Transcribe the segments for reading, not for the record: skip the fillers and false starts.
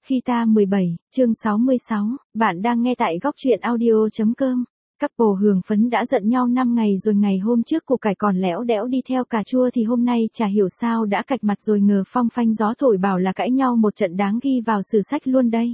Khi ta 17, chương 66, bạn đang nghe tại góc truyện audio.com. Couple hưởng phấn đã giận nhau 5 ngày rồi, ngày hôm trước củ cải còn lẽo đẽo đi theo cà chua thì hôm nay chả hiểu sao đã cạch mặt rồi, ngờ phong phanh gió thổi bảo là cãi nhau một trận đáng ghi vào sử sách luôn đây.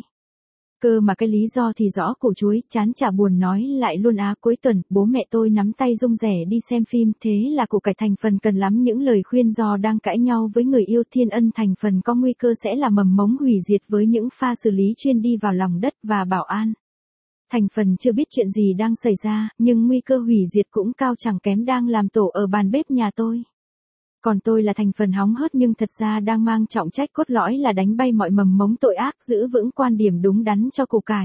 Cơ mà cái lý do thì rõ, củ chuối chán chả buồn nói lại luôn á. Cuối tuần, bố mẹ tôi nắm tay rung rẻ đi xem phim, thế là củ cải thành phần cần lắm những lời khuyên do đang cãi nhau với người yêu. Thiên Ân thành phần có nguy cơ sẽ là mầm mống hủy diệt với những pha xử lý chuyên đi vào lòng đất. Và Bảo An thành phần chưa biết chuyện gì đang xảy ra, nhưng nguy cơ hủy diệt cũng cao chẳng kém đang làm tổ ở bàn bếp nhà tôi. Còn tôi là thành phần hóng hớt nhưng thật ra đang mang trọng trách cốt lõi là đánh bay mọi mầm mống tội ác, giữ vững quan điểm đúng đắn cho củ cải.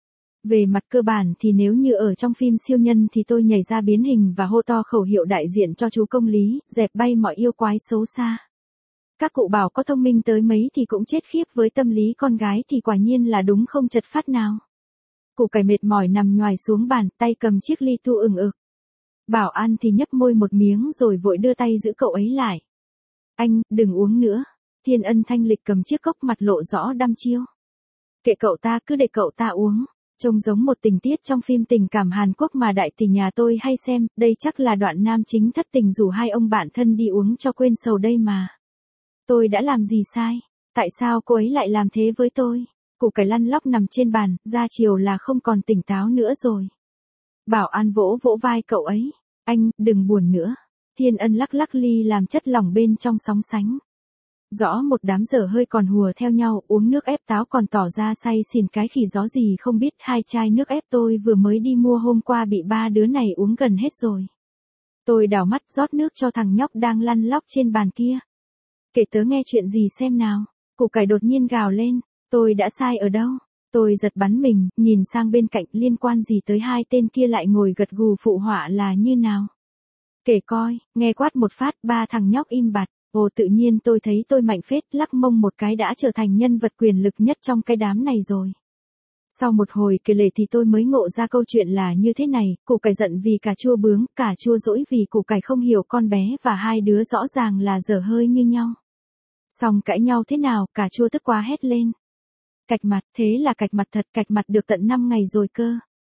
Về mặt cơ bản thì nếu như ở trong phim siêu nhân thì tôi nhảy ra biến hình và hô to khẩu hiệu đại diện cho chú công lý, dẹp bay mọi yêu quái xấu xa. Các cụ bảo có thông minh tới mấy thì cũng chết khiếp, với tâm lý con gái thì quả nhiên là đúng không chật phát nào. Củ cải mệt mỏi nằm nhoài xuống bàn, tay cầm chiếc ly tu ừng ực. Bảo An thì nhấp môi một miếng rồi vội đưa tay giữ cậu ấy lại. Anh, đừng uống nữa. Thiên Ân thanh lịch cầm chiếc cốc, mặt lộ rõ đăm chiêu. Kệ cậu ta, cứ để cậu ta uống. Trông giống một tình tiết trong phim tình cảm Hàn Quốc mà đại tỷ nhà tôi hay xem, đây chắc là đoạn nam chính thất tình rủ hai ông bạn thân đi uống cho quên sầu đây mà. Tôi đã làm gì sai? Tại sao cô ấy lại làm thế với tôi? Củ cải lăn lóc nằm trên bàn, ra chiều là không còn tỉnh táo nữa rồi. Bảo An vỗ vỗ vai cậu ấy. Anh, đừng buồn nữa. Thiên Ân lắc lắc ly làm chất lỏng bên trong sóng sánh. Rõ một đám dở hơi còn hùa theo nhau, uống nước ép táo còn tỏ ra say xỉn cái khỉ gió gì không biết. 2 chai nước ép tôi vừa mới đi mua hôm qua bị 3 đứa này uống gần hết rồi. Tôi đảo mắt rót nước cho thằng nhóc đang lăn lóc trên bàn kia. Kể tớ nghe chuyện gì xem nào. Củ cải đột nhiên gào lên. Tôi đã sai ở đâu? Tôi giật bắn mình, nhìn sang bên cạnh, liên quan gì tới hai tên kia lại ngồi gật gù phụ họa là như nào? Kể coi, nghe quát một phát, 3 thằng nhóc im bặt. Ồ, tự nhiên tôi thấy tôi mạnh phết, lắc mông một cái đã trở thành nhân vật quyền lực nhất trong cái đám này rồi. Sau một hồi kể lể thì tôi mới ngộ ra câu chuyện là như thế này. Củ cải giận vì cà chua bướng, cà chua dỗi vì củ cải không hiểu con bé, và hai đứa rõ ràng là dở hơi như nhau. Xong cãi nhau thế nào, cà chua tức quá hét lên. Cạch mặt, thế là cạch mặt thật, cạch mặt được tận 5 ngày rồi cơ.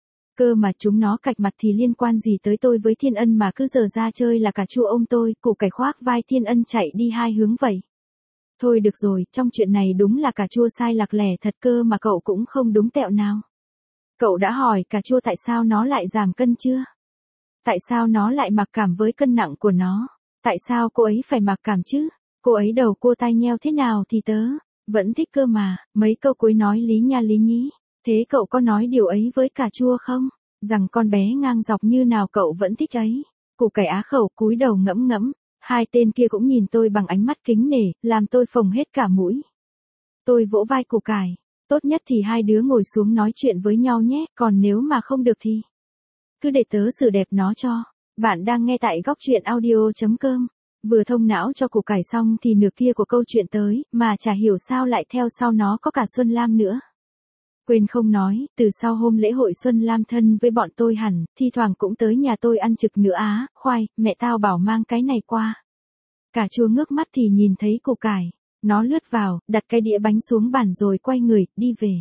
Cơ mà chúng nó cạch mặt thì liên quan gì tới tôi với Thiên Ân mà cứ giờ ra chơi là cà chua ôm tôi. Củ cải khoác vai Thiên Ân chạy đi hai hướng vậy. Thôi được rồi, trong chuyện này đúng là cà chua sai lạc lẻ thật, cơ mà cậu cũng không đúng tẹo nào. Cậu đã hỏi cà chua tại sao nó lại giảm cân chưa? Tại sao nó lại mặc cảm với cân nặng của nó? Tại sao cô ấy phải mặc cảm chứ? Cô ấy đầu cua tai nheo thế nào thì tớ vẫn thích cơ mà. Mấy câu cuối nói lý nha lý nhí. Thế cậu có nói điều ấy với cà chua không? Rằng con bé ngang dọc như nào cậu vẫn thích ấy. Củ cải á khẩu cúi đầu ngẫm ngẫm. Hai tên kia cũng nhìn tôi bằng ánh mắt kính nể, làm tôi phồng hết cả mũi. Tôi vỗ vai củ cải. Tốt nhất thì hai đứa ngồi xuống nói chuyện với nhau nhé, còn nếu mà không được thì cứ để tớ xử đẹp nó cho. Bạn đang nghe tại góc truyện audio.com. Vừa thông não cho củ cải xong thì nửa kia của câu chuyện tới, mà chả hiểu sao lại theo sau nó có cả Xuân Lam nữa. Quên không nói, từ sau hôm lễ hội Xuân Lam thân với bọn tôi hẳn, thi thoảng cũng tới nhà tôi ăn trực nữa á. Khoai, mẹ tao bảo mang cái này qua. Cà chua ngước mắt thì nhìn thấy củ cải. Nó lướt vào, đặt cái đĩa bánh xuống bàn rồi quay người, đi về.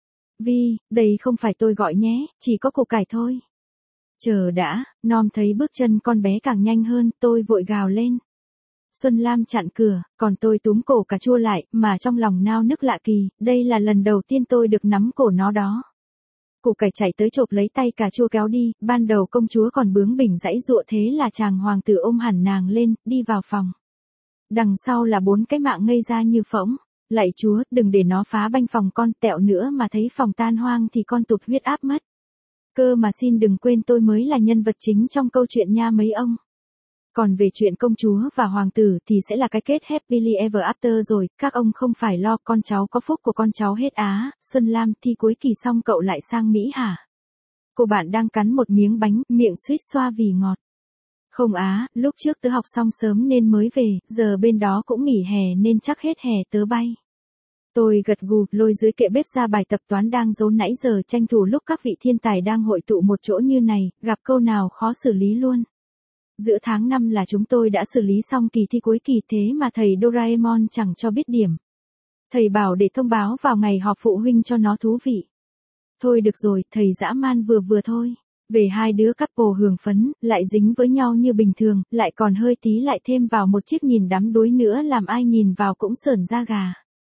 Vi, đây không phải tôi gọi nhé, chỉ có củ cải thôi. Chờ đã, Nom thấy bước chân con bé càng nhanh hơn, tôi vội gào lên. Xuân Lam chặn cửa, còn tôi túm cổ cà chua lại, mà trong lòng nao nức lạ kỳ, đây là lần đầu tiên tôi được nắm cổ nó đó. Củ cải chạy tới chộp lấy tay cà chua kéo đi, ban đầu công chúa còn bướng bỉnh giãy giụa, thế là chàng hoàng tử ôm hẳn nàng lên, đi vào phòng. Đằng sau là 4 cái mạng ngây ra như phỗng. Lạy chúa, đừng để nó phá banh phòng con, tẹo nữa mà thấy phòng tan hoang thì con tụt huyết áp mất. Cơ mà xin đừng quên tôi mới là nhân vật chính trong câu chuyện nha mấy ông. Còn về chuyện công chúa và hoàng tử thì sẽ là cái kết happily ever after rồi, các ông không phải lo, con cháu có phúc của con cháu hết á. Xuân Lam, thi cuối kỳ xong cậu lại sang Mỹ hả? Cô bạn đang cắn một miếng bánh, miệng suýt xoa vì ngọt. Không á, lúc trước tớ học xong sớm nên mới về, giờ bên đó cũng nghỉ hè nên chắc hết hè tớ bay. Tôi gật gù, lôi dưới kệ bếp ra bài tập toán đang giấu nãy giờ, tranh thủ lúc các vị thiên tài đang hội tụ một chỗ như này, gặp câu nào khó xử lý luôn. Giữa tháng 5 là chúng tôi đã xử lý xong kỳ thi cuối kỳ, thế mà thầy Doraemon chẳng cho biết điểm. Thầy bảo để thông báo vào ngày họp phụ huynh cho nó thú vị. Thôi được rồi, thầy dã man vừa vừa thôi. Về hai đứa couple hưởng phấn, lại dính với nhau như bình thường, lại còn hơi tí lại thêm vào một chiếc nhìn đắm đuối nữa làm ai nhìn vào cũng sởn da gà.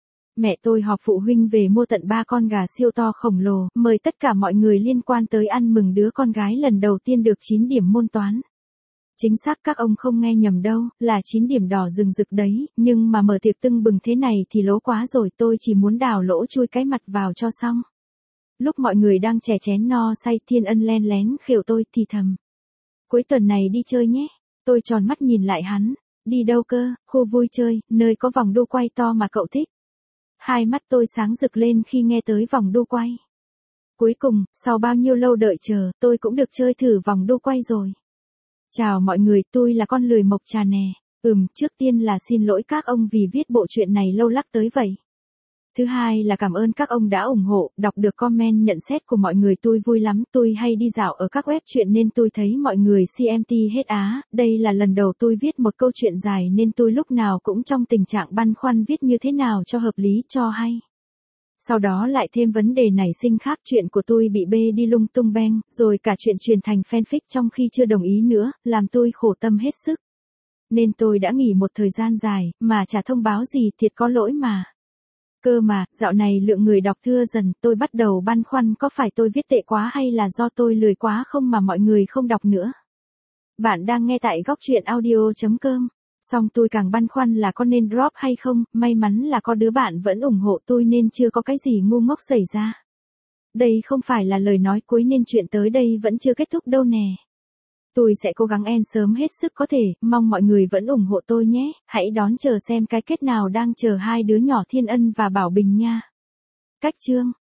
Mẹ tôi họp phụ huynh về mua tận 3 con gà siêu to khổng lồ, mời tất cả mọi người liên quan tới ăn mừng đứa con gái lần đầu tiên được 9 điểm môn toán. Chính xác các ông không nghe nhầm đâu, là 9 điểm đỏ rừng rực đấy, nhưng mà mở tiệc tưng bừng thế này thì lố quá rồi, tôi chỉ muốn đào lỗ chui cái mặt vào cho xong. Lúc mọi người đang chè chén no say, Thiên Ân len lén khều tôi thì thầm. Cuối tuần này đi chơi nhé. Tôi tròn mắt nhìn lại hắn. Đi đâu cơ? Khu vui chơi, nơi có vòng đu quay to mà cậu thích. Hai mắt tôi sáng rực lên khi nghe tới vòng đu quay. Cuối cùng, sau bao nhiêu lâu đợi chờ, tôi cũng được chơi thử vòng đu quay rồi. Chào mọi người, tôi là con lười mộc trà nè. Trước tiên là xin lỗi các ông vì viết bộ truyện này lâu lắc tới vậy. Thứ hai là cảm ơn các ông đã ủng hộ, đọc được comment nhận xét của mọi người tôi vui lắm, tôi hay đi dạo ở các web truyện nên tôi thấy mọi người CMT hết á, đây là lần đầu tôi viết một câu chuyện dài nên tôi lúc nào cũng trong tình trạng băn khoăn viết như thế nào cho hợp lý cho hay. Sau đó lại thêm vấn đề nảy sinh khác, chuyện của tôi bị bê đi lung tung beng, rồi cả chuyện truyền thành fanfic trong khi chưa đồng ý nữa, làm tôi khổ tâm hết sức. Nên tôi đã nghỉ một thời gian dài, mà chả thông báo gì, thiệt có lỗi mà. Cơ mà, dạo này lượng người đọc thưa dần, tôi bắt đầu băn khoăn có phải tôi viết tệ quá hay là do tôi lười quá không mà mọi người không đọc nữa. Bạn đang nghe tại góc truyện audio.com. Xong tôi càng băn khoăn là có nên drop hay không, may mắn là có đứa bạn vẫn ủng hộ tôi nên chưa có cái gì ngu ngốc xảy ra. Đây không phải là lời nói cuối nên chuyện tới đây vẫn chưa kết thúc đâu nè. Tôi sẽ cố gắng end sớm hết sức có thể, mong mọi người vẫn ủng hộ tôi nhé, hãy đón chờ xem cái kết nào đang chờ hai đứa nhỏ Thiên Ân và Bảo Bình nha. Cách chương